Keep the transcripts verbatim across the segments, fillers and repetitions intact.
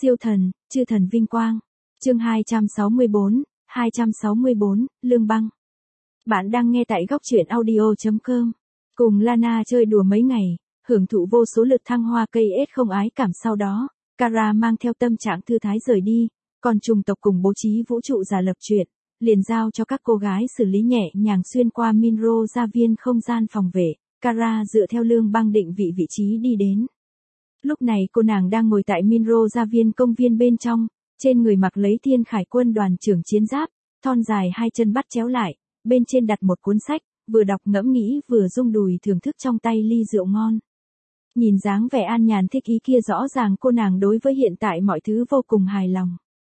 Siêu thần, chư thần vinh quang. Chương hai trăm sáu mươi bốn, hai trăm sáu mươi bốn, Lương Băng. Bạn đang nghe tại góc truyện audio chấm com. Cùng Lana chơi đùa mấy ngày, hưởng thụ vô số lượt thăng hoa cây ết không ái cảm sau đó, Kara mang theo tâm trạng thư thái rời đi, còn trùng tộc cùng bố trí vũ trụ giả lập chuyện, liền giao cho các cô gái xử lý nhẹ nhàng xuyên qua Minro gia viên không gian phòng vệ. Kara dựa theo Lương Băng định vị vị trí đi đến. Lúc này cô nàng đang ngồi tại Minro gia viên công viên bên trong, trên người mặc lấy Thiên Khải quân đoàn trưởng chiến giáp, thon dài hai chân bắt chéo lại, bên trên đặt một cuốn sách, vừa đọc ngẫm nghĩ vừa rung đùi thưởng thức trong tay ly rượu ngon. Nhìn dáng vẻ an nhàn thích ý kia rõ ràng cô nàng đối với hiện tại mọi thứ vô cùng hài lòng.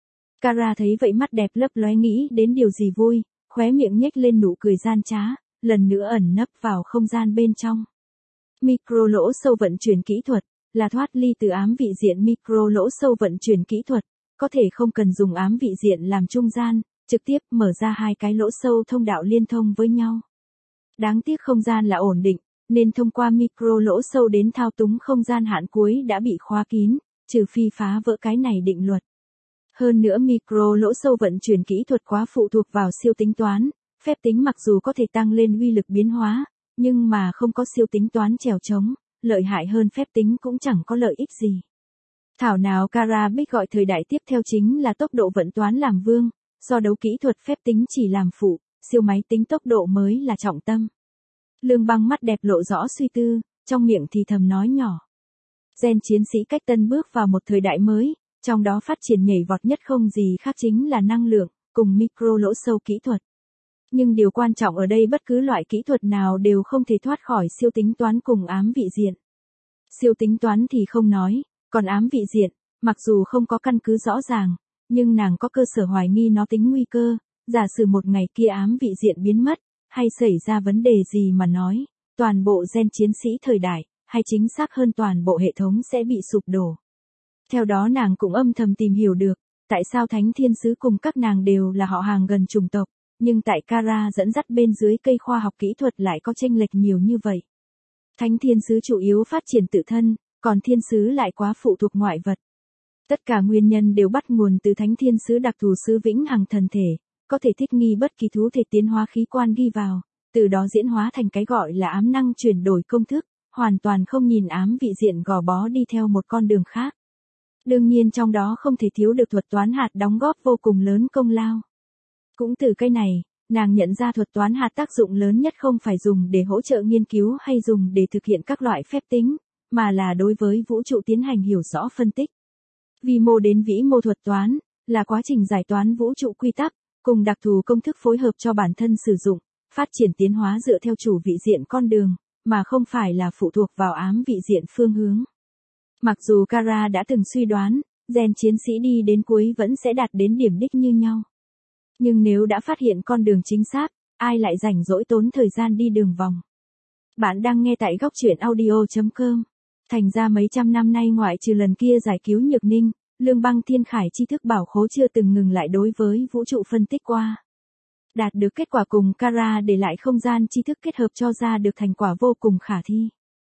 Kara thấy vậy mắt đẹp lấp lóe nghĩ đến điều gì vui, khóe miệng nhếch lên nụ cười gian trá, lần nữa ẩn nấp vào không gian bên trong. Micro lỗ sâu vận chuyển kỹ thuật, là thoát ly từ ám vị diện micro lỗ sâu vận chuyển kỹ thuật, có thể không cần dùng ám vị diện làm trung gian, trực tiếp mở ra hai cái lỗ sâu thông đạo liên thông với nhau. Đáng tiếc không gian là ổn định, nên thông qua micro lỗ sâu đến thao túng không gian hạn cuối đã bị khóa kín, trừ phi phá vỡ cái này định luật. Hơn nữa micro lỗ sâu vận chuyển kỹ thuật quá phụ thuộc vào siêu tính toán, phép tính mặc dù có thể tăng lên uy lực biến hóa, nhưng mà không có siêu tính toán trèo trống, lợi hại hơn phép tính cũng chẳng có lợi ích gì. Thảo nào Kara biết gọi thời đại tiếp theo chính là tốc độ vận toán làm vương, so đấu kỹ thuật phép tính chỉ làm phụ, siêu máy tính tốc độ mới là trọng tâm. Lương Băng mắt đẹp lộ rõ suy tư, trong miệng thì thầm nói nhỏ. Gen chiến sĩ cách tân bước vào một thời đại mới, trong đó phát triển nhảy vọt nhất không gì khác chính là năng lượng, cùng micro lỗ sâu kỹ thuật. Nhưng điều quan trọng ở đây bất cứ loại kỹ thuật nào đều không thể thoát khỏi siêu tính toán cùng ám vị diện. Siêu tính toán thì không nói, còn ám vị diện, mặc dù không có căn cứ rõ ràng, nhưng nàng có cơ sở hoài nghi nó tính nguy cơ, giả sử một ngày kia ám vị diện biến mất, hay xảy ra vấn đề gì mà nói, toàn bộ gen chiến sĩ thời đại, hay chính xác hơn toàn bộ hệ thống sẽ bị sụp đổ. Theo đó nàng cũng âm thầm tìm hiểu được, tại sao Thánh Thiên Sứ cùng các nàng đều là họ hàng gần chủng tộc, nhưng tại Kara dẫn dắt bên dưới cây khoa học kỹ thuật lại có chênh lệch nhiều như vậy. Thánh Thiên Sứ chủ yếu phát triển tự thân, còn Thiên Sứ lại quá phụ thuộc ngoại vật. Tất cả nguyên nhân đều bắt nguồn từ Thánh Thiên Sứ đặc thù sứ vĩnh hằng thần thể, có thể thích nghi bất kỳ thú thể tiến hóa khí quan ghi vào, từ đó diễn hóa thành cái gọi là ám năng chuyển đổi công thức, hoàn toàn không nhìn ám vị diện gò bó đi theo một con đường khác. Đương nhiên trong đó không thể thiếu được thuật toán hạt đóng góp vô cùng lớn công lao. Cũng từ cái này, nàng nhận ra thuật toán hạt tác dụng lớn nhất không phải dùng để hỗ trợ nghiên cứu hay dùng để thực hiện các loại phép tính, mà là đối với vũ trụ tiến hành hiểu rõ phân tích. Vi mô đến vĩ mô thuật toán, là quá trình giải toán vũ trụ quy tắc, cùng đặc thù công thức phối hợp cho bản thân sử dụng, phát triển tiến hóa dựa theo chủ vị diện con đường, mà không phải là phụ thuộc vào ám vị diện phương hướng. Mặc dù Kara đã từng suy đoán, gen chiến sĩ đi đến cuối vẫn sẽ đạt đến điểm đích như nhau. Nhưng nếu đã phát hiện con đường chính xác, ai lại rảnh rỗi tốn thời gian đi đường vòng. Bạn đang nghe tại góc truyện audio chấm com. Thành ra mấy trăm năm nay ngoại trừ lần kia giải cứu Nhược Ninh, Lương Băng Thiên Khải tri thức bảo khố chưa từng ngừng lại đối với vũ trụ phân tích qua. Đạt được kết quả cùng Kara để lại không gian tri thức kết hợp cho ra được thành quả vô cùng khả thi.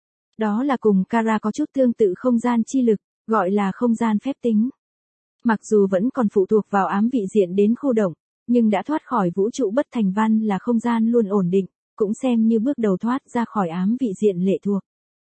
Đó là cùng Kara có chút tương tự không gian chi lực, gọi là không gian phép tính. Mặc dù vẫn còn phụ thuộc vào ám vị diện đến khu động, nhưng đã thoát khỏi vũ trụ bất thành văn là không gian luôn ổn định, cũng xem như bước đầu thoát ra khỏi ám vị diện lệ thuộc.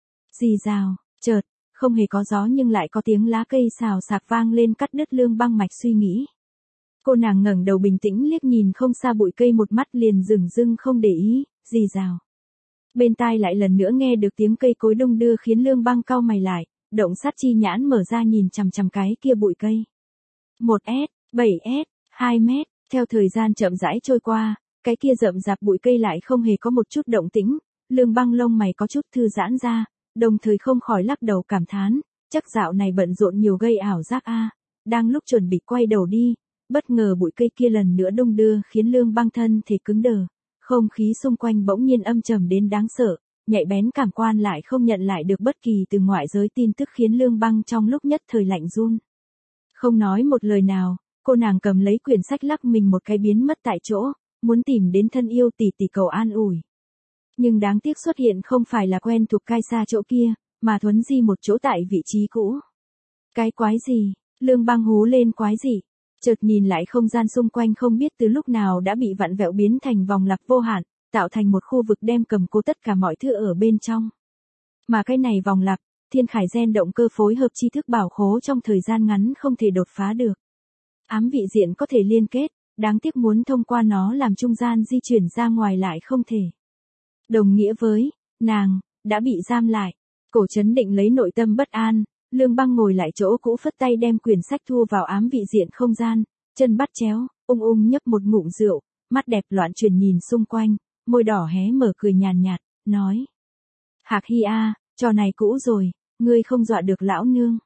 Rì rào, chợt, không hề có gió nhưng lại có tiếng lá cây xào xạc vang lên cắt đứt Lương Băng mạch suy nghĩ. Cô nàng ngẩng đầu bình tĩnh liếc nhìn không xa bụi cây một mắt liền dửng dưng không để ý, rì rào. Bên tai lại lần nữa nghe được tiếng cây cối đung đưa khiến Lương Băng cau mày lại, động sát chi nhãn mở ra nhìn chằm chằm cái kia bụi cây. một mét, bảy mét, hai mét, theo thời gian chậm rãi trôi qua, cái kia rậm rạp bụi cây lại không hề có một chút động tĩnh, Lương Băng lông mày có chút thư giãn ra, đồng thời không khỏi lắc đầu cảm thán, chắc dạo này bận rộn nhiều gây ảo giác a. Đang lúc chuẩn bị quay đầu đi, bất ngờ bụi cây kia lần nữa đung đưa khiến Lương Băng thân thể cứng đờ, không khí xung quanh bỗng nhiên âm trầm đến đáng sợ, nhạy bén cảm quan lại không nhận lại được bất kỳ từ ngoại giới tin tức khiến Lương Băng trong lúc nhất thời lạnh run. Không nói một lời nào, cô nàng cầm lấy quyển sách lắc mình một cái biến mất tại chỗ, muốn tìm đến thân yêu tỷ tỷ cầu an ủi. Nhưng đáng tiếc xuất hiện không phải là quen thuộc cai xa chỗ kia, mà thuấn di một chỗ tại vị trí cũ. Cái quái gì, Lương Băng hú lên quái dị, chợt nhìn lại không gian xung quanh không biết từ lúc nào đã bị vặn vẹo biến thành vòng lặp vô hạn, tạo thành một khu vực đem cầm cố tất cả mọi thứ ở bên trong. Mà cái này vòng lặp, thiên khải gen động cơ phối hợp tri thức bảo khố trong thời gian ngắn không thể đột phá được. Ám vị diện có thể liên kết, đáng tiếc muốn thông qua nó làm trung gian di chuyển ra ngoài lại không thể. Đồng nghĩa với, nàng, đã bị giam lại. Cổ chấn định lấy nội tâm bất an, Lương Băng ngồi lại chỗ cũ phất tay đem quyển sách thu vào ám vị diện không gian, chân bắt chéo, ung ung nhấp một ngụm rượu, mắt đẹp loạn chuyển nhìn xung quanh, môi đỏ hé mở cười nhàn nhạt, nói. Hạc Hy a, trò này cũ rồi, ngươi không dọa được lão nương.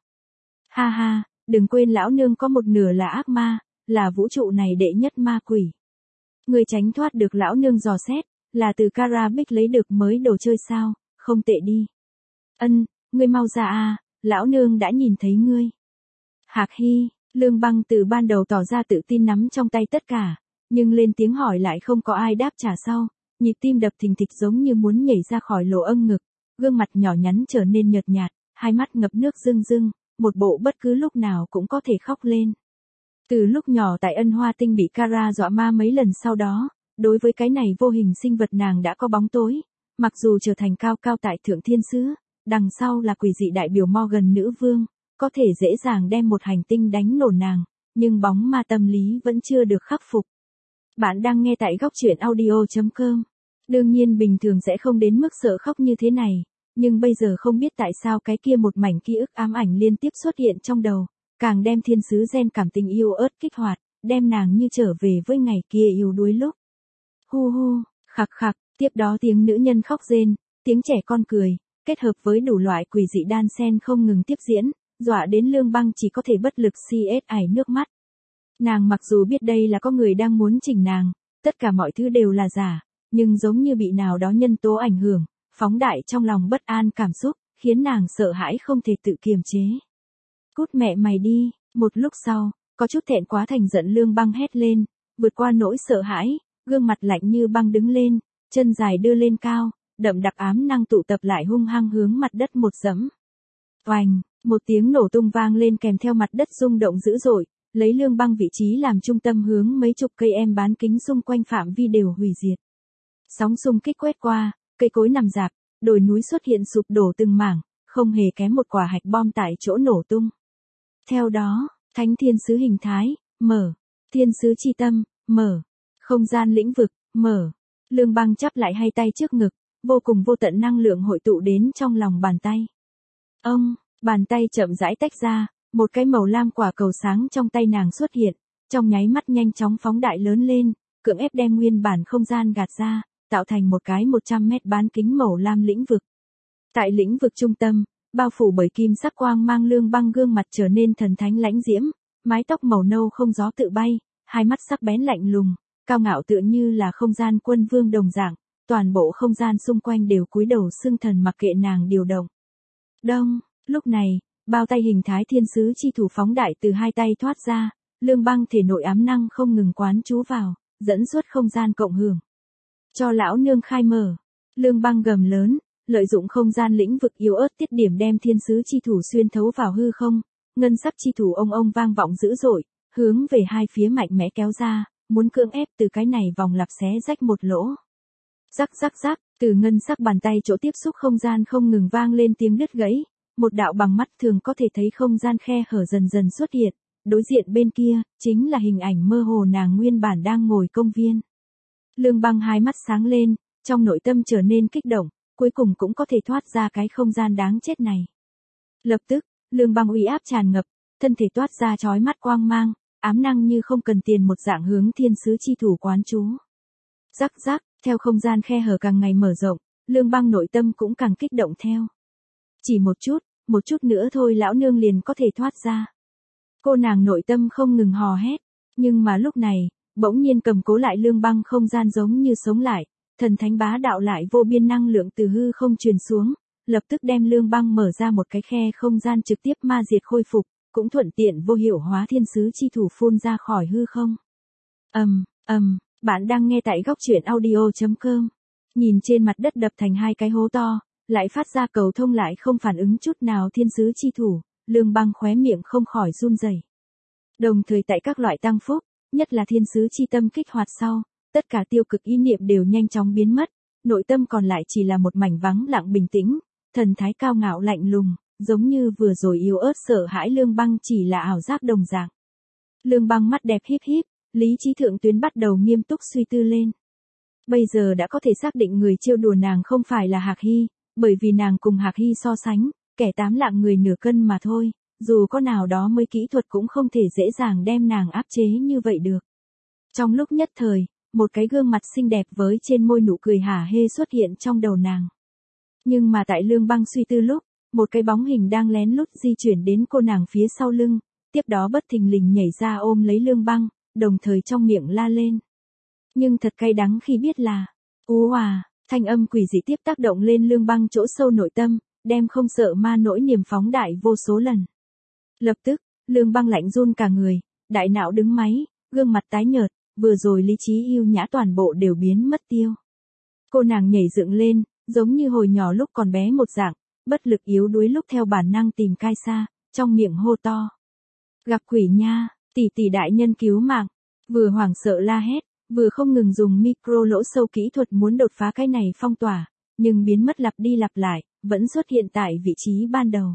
Ha ha, đừng quên lão nương có một nửa là ác ma, là vũ trụ này đệ nhất ma quỷ. Ngươi tránh thoát được lão nương dò xét, là từ Karabik lấy được mới đồ chơi sao, không tệ đi. Ân, ngươi mau ra a, lão nương đã nhìn thấy ngươi. Hạc Hy, Lương Băng từ ban đầu tỏ ra tự tin nắm trong tay tất cả, nhưng lên tiếng hỏi lại không có ai đáp trả sau, nhịp tim đập thình thịch giống như muốn nhảy ra khỏi lỗ âng ngực, gương mặt nhỏ nhắn trở nên nhợt nhạt, hai mắt ngập nước rưng rưng, một bộ bất cứ lúc nào cũng có thể khóc lên. Từ lúc nhỏ tại Ân Hoa Tinh bị Kara dọa ma mấy lần sau đó, đối với cái này vô hình sinh vật nàng đã có bóng tối, mặc dù trở thành cao cao tại thượng thiên sứ, đằng sau là quỷ dị đại biểu Morgan nữ vương, có thể dễ dàng đem một hành tinh đánh nổ nàng, nhưng bóng ma tâm lý vẫn chưa được khắc phục. Bạn đang nghe tại góc truyện audio chấm com. Đương nhiên bình thường sẽ không đến mức sợ khóc như thế này, nhưng bây giờ không biết tại sao cái kia một mảnh ký ức ám ảnh liên tiếp xuất hiện trong đầu, càng đem thiên sứ gen cảm tình yêu ớt kích hoạt, đem nàng như trở về với ngày kia yêu đuối lúc. Hu hu, khạc khạc, tiếp đó tiếng nữ nhân khóc rên, tiếng trẻ con cười, kết hợp với đủ loại quỷ dị đan xen không ngừng tiếp diễn, dọa đến Lương Băng chỉ có thể bất lực si ết ải nước mắt. Nàng mặc dù biết đây là có người đang muốn chỉnh nàng, tất cả mọi thứ đều là giả, nhưng giống như bị nào đó nhân tố ảnh hưởng, phóng đại trong lòng bất an cảm xúc, khiến nàng sợ hãi không thể tự kiềm chế. Cút mẹ mày đi, một lúc sau, có chút thẹn quá thành giận Lương Băng hét lên, vượt qua nỗi sợ hãi, gương mặt lạnh như băng đứng lên, chân dài đưa lên cao, đậm đặc ám năng tụ tập lại hung hăng hướng mặt đất một dẫm. Oành, một tiếng nổ tung vang lên kèm theo mặt đất rung động dữ dội, lấy Lương Băng vị trí làm trung tâm hướng mấy chục cây em bán kính xung quanh phạm vi đều hủy diệt. Sóng xung kích quét qua, cây cối nằm rạp, đồi núi xuất hiện sụp đổ từng mảng, không hề kém một quả hạch bom tại chỗ nổ tung. Theo đó, thánh thiên sứ hình thái, mở, thiên sứ chi tâm, mở, không gian lĩnh vực, mở. Lương Băng chắp lại hai tay trước ngực, vô cùng vô tận năng lượng hội tụ đến trong lòng bàn tay. Ông, bàn tay chậm rãi tách ra, một cái màu lam quả cầu sáng trong tay nàng xuất hiện, trong nháy mắt nhanh chóng phóng đại lớn lên, cưỡng ép đem nguyên bản không gian gạt ra, tạo thành một cái một trăm mét bán kính màu lam lĩnh vực. Tại lĩnh vực trung tâm, bao phủ bởi kim sắc quang mang Lương Băng gương mặt trở nên thần thánh lãnh diễm, mái tóc màu nâu không gió tự bay, hai mắt sắc bén lạnh lùng, cao ngạo tựa như là không gian quân vương đồng dạng, toàn bộ không gian xung quanh đều cúi đầu xưng thần mặc kệ nàng điều động. Đông, lúc này, bao tay hình thái thiên sứ chi thủ phóng đại từ hai tay thoát ra, Lương Băng thể nội ám năng không ngừng quán chú vào, dẫn xuất không gian cộng hưởng. Cho lão nương khai mở, Lương Băng gầm lớn, lợi dụng không gian lĩnh vực yếu ớt tiết điểm đem thiên sứ chi thủ xuyên thấu vào hư không, ngân sắc chi thủ ông ông vang vọng dữ dội, hướng về hai phía mạnh mẽ kéo ra, muốn cưỡng ép từ cái này vòng lặp xé rách một lỗ. Rắc rắc rắc, từ ngân sắc bàn tay chỗ tiếp xúc không gian không ngừng vang lên tiếng đứt gãy, một đạo bằng mắt thường có thể thấy không gian khe hở dần dần xuất hiện, đối diện bên kia, chính là hình ảnh mơ hồ nàng nguyên bản đang ngồi công viên. Lương Băng hai mắt sáng lên, trong nội tâm trở nên kích động, cuối cùng cũng có thể thoát ra cái không gian đáng chết này. Lập tức, Lương Băng uy áp tràn ngập, thân thể toát ra chói mắt quang mang, ám năng như không cần tiền một dạng hướng thiên sứ chi thủ quán chú. Rắc rắc, theo không gian khe hở càng ngày mở rộng, Lương Băng nội tâm cũng càng kích động theo. Chỉ một chút, một chút nữa thôi lão nương liền có thể thoát ra. Cô nàng nội tâm không ngừng hò hét, nhưng mà lúc này, bỗng nhiên cầm cố lại Lương Băng không gian giống như sống lại, thần thánh bá đạo lại vô biên năng lượng từ hư không truyền xuống, lập tức đem Lương Băng mở ra một cái khe không gian trực tiếp ma diệt khôi phục, cũng thuận tiện vô hiệu hóa thiên sứ chi thủ phun ra khỏi hư không. Ầm, ầm, bạn đang nghe tại góc truyện audio chấm com. Nhìn trên mặt đất đập thành hai cái hố to, lại phát ra cầu thông lại không phản ứng chút nào thiên sứ chi thủ, Lương Băng khóe miệng không khỏi run rẩy. Đồng thời tại các loại tăng phúc, nhất là thiên sứ chi tâm kích hoạt sau, tất cả tiêu cực ý niệm đều nhanh chóng biến mất, nội tâm còn lại chỉ là một mảnh vắng lặng bình tĩnh, thần thái cao ngạo lạnh lùng, giống như vừa rồi yếu ớt sợ hãi Lương Băng chỉ là ảo giác đồng dạng. Lương Băng mắt đẹp híp híp, lý trí thượng tuyến bắt đầu nghiêm túc suy tư lên. Bây giờ đã có thể xác định người trêu đùa nàng không phải là Hạc Hy, bởi vì nàng cùng Hạc Hy so sánh, kẻ tám lạng người nửa cân mà thôi, dù có nào đó mới kỹ thuật cũng không thể dễ dàng đem nàng áp chế như vậy được. Trong lúc nhất thời, một cái gương mặt xinh đẹp với trên môi nụ cười hả hê xuất hiện trong đầu nàng. Nhưng mà tại Lương Băng suy tư lúc, một cái bóng hình đang lén lút di chuyển đến cô nàng phía sau lưng, tiếp đó bất thình lình nhảy ra ôm lấy Lương Băng, đồng thời trong miệng la lên. Nhưng thật cay đắng khi biết là, ú à, thanh âm quỷ dị tiếp tác động lên Lương Băng chỗ sâu nội tâm, đem không sợ ma nỗi niềm phóng đại vô số lần. Lập tức, Lương Băng lạnh run cả người, đại não đứng máy, gương mặt tái nhợt, vừa rồi lý trí yêu nhã toàn bộ đều biến mất tiêu. Cô nàng nhảy dựng lên, giống như hồi nhỏ lúc còn bé một dạng, bất lực yếu đuối lúc theo bản năng tìm cai xa, trong miệng hô to. Gặp quỷ nha, tỷ tỷ đại nhân cứu mạng, vừa hoảng sợ la hét, vừa không ngừng dùng micro lỗ sâu kỹ thuật muốn đột phá cái này phong tỏa, nhưng biến mất lặp đi lặp lại, vẫn xuất hiện tại vị trí ban đầu.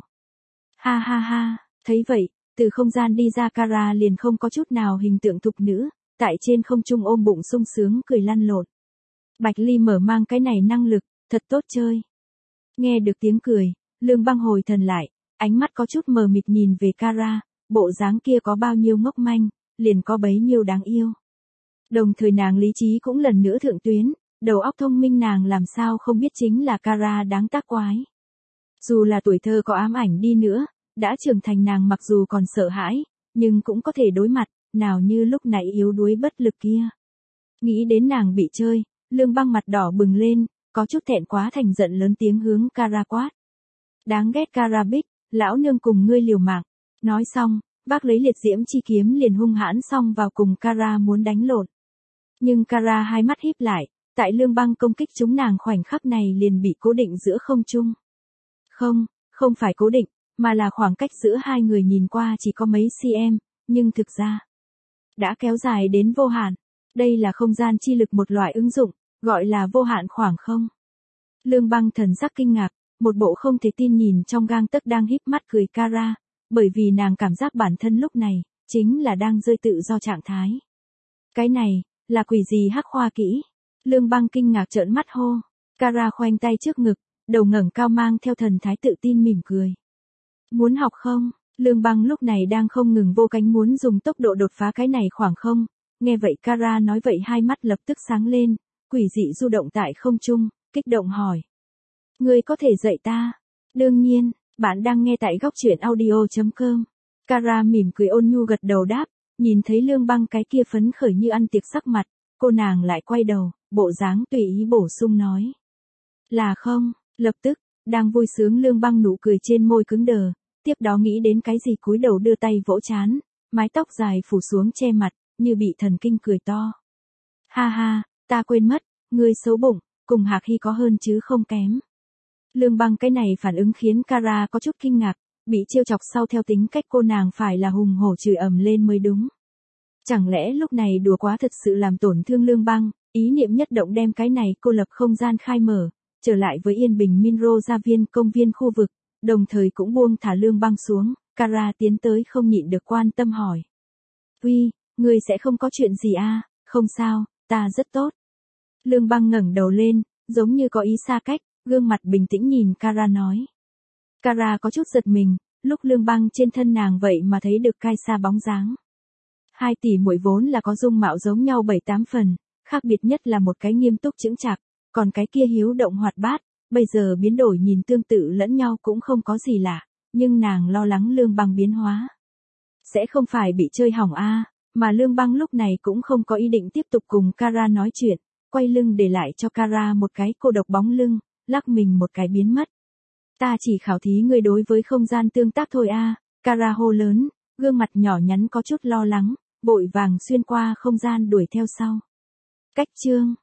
Ha ha ha, thấy vậy, từ không gian đi ra Kara liền không có chút nào hình tượng thục nữ, tại trên không trung ôm bụng sung sướng cười lăn lộn. Bạch Ly mở mang cái này năng lực, thật tốt chơi. Nghe được tiếng cười, Lương Băng hồi thần lại, ánh mắt có chút mờ mịt nhìn về Kara, bộ dáng kia có bao nhiêu ngốc manh, liền có bấy nhiêu đáng yêu. Đồng thời nàng lý trí cũng lần nữa thượng tuyến, đầu óc thông minh nàng làm sao không biết chính là Kara đáng tác quái. Dù là tuổi thơ có ám ảnh đi nữa, đã trưởng thành nàng mặc dù còn sợ hãi, nhưng cũng có thể đối mặt, nào như lúc nãy yếu đuối bất lực kia. Nghĩ đến nàng bị chơi, Lương Băng mặt đỏ bừng lên, có chút thẹn quá thành giận lớn tiếng hướng Kara quát. Đáng ghét Kara Bích, lão nương cùng ngươi liều mạng. Nói xong, bác lấy liệt diễm chi kiếm liền hung hãn xông vào cùng Kara muốn đánh lộn. Nhưng Kara hai mắt híp lại, tại Lương Băng công kích chúng nàng khoảnh khắc này liền bị cố định giữa không trung. Không, không phải cố định, mà là khoảng cách giữa hai người nhìn qua chỉ có mấy cm, nhưng thực ra đã kéo dài đến vô hạn. Đây là không gian chi lực một loại ứng dụng, gọi là vô hạn khoảng không. Lương Băng thần sắc kinh ngạc, một bộ không thể tin nhìn trong gang tấc đang híp mắt cười Kara, bởi vì nàng cảm giác bản thân lúc này chính là đang rơi tự do trạng thái. Cái này là quỷ gì hắc khoa kỹ? Lương Băng kinh ngạc trợn mắt hô. Kara khoanh tay trước ngực, đầu ngẩng cao mang theo thần thái tự tin mỉm cười. Muốn học không? Lương Băng lúc này đang không ngừng vô cánh muốn dùng tốc độ đột phá cái này khoảng không. Nghe vậy Kara nói vậy hai mắt lập tức sáng lên, quỷ dị du động tại không trung, kích động hỏi. Ngươi có thể dạy ta? Đương nhiên, bạn đang nghe tại góc truyện audio chấm com. Kara mỉm cười ôn nhu gật đầu đáp, nhìn thấy Lương Băng cái kia phấn khởi như ăn tiệc sắc mặt, cô nàng lại quay đầu, bộ dáng tùy ý bổ sung nói. Là không, lập tức, đang vui sướng Lương Băng nụ cười trên môi cứng đờ, tiếp đó nghĩ đến cái gì cúi đầu đưa tay vỗ trán, mái tóc dài phủ xuống che mặt, như bị thần kinh cười to. Ha ha, ta quên mất, ngươi xấu bụng, cùng Hạc Hy có hơn chứ không kém. Lương Băng cái này phản ứng khiến Kara có chút kinh ngạc, bị trêu chọc sau theo tính cách cô nàng phải là hùng hổ chửi ầm lên mới đúng. Chẳng lẽ lúc này đùa quá thật sự làm tổn thương Lương Băng, ý niệm nhất động đem cái này cô lập không gian khai mở, trở lại với yên bình Minro gia viên công viên khu vực, đồng thời cũng buông thả Lương Băng xuống, Kara tiến tới không nhịn được quan tâm hỏi. Uy, ngươi sẽ không có chuyện gì à, không sao, ta rất tốt. Lương Băng ngẩng đầu lên, giống như có ý xa cách, gương mặt bình tĩnh nhìn Kara nói. Kara có chút giật mình, lúc Lương Băng trên thân nàng vậy mà thấy được cai xa bóng dáng. Hai tỷ muội vốn là có dung mạo giống nhau bảy tám phần, khác biệt nhất là một cái nghiêm túc chững chạc, còn cái kia hiếu động hoạt bát, bây giờ biến đổi nhìn tương tự lẫn nhau cũng không có gì lạ, nhưng nàng lo lắng Lương Băng biến hóa. Sẽ không phải bị chơi hỏng a, mà Lương Băng lúc này cũng không có ý định tiếp tục cùng Kara nói chuyện, quay lưng để lại cho Kara một cái cô độc bóng lưng, lắc mình một cái biến mất. Ta chỉ khảo thí ngươi đối với không gian tương tác thôi a, Kara hô lớn, gương mặt nhỏ nhắn có chút lo lắng, vội vàng xuyên qua không gian đuổi theo sau. Cách chương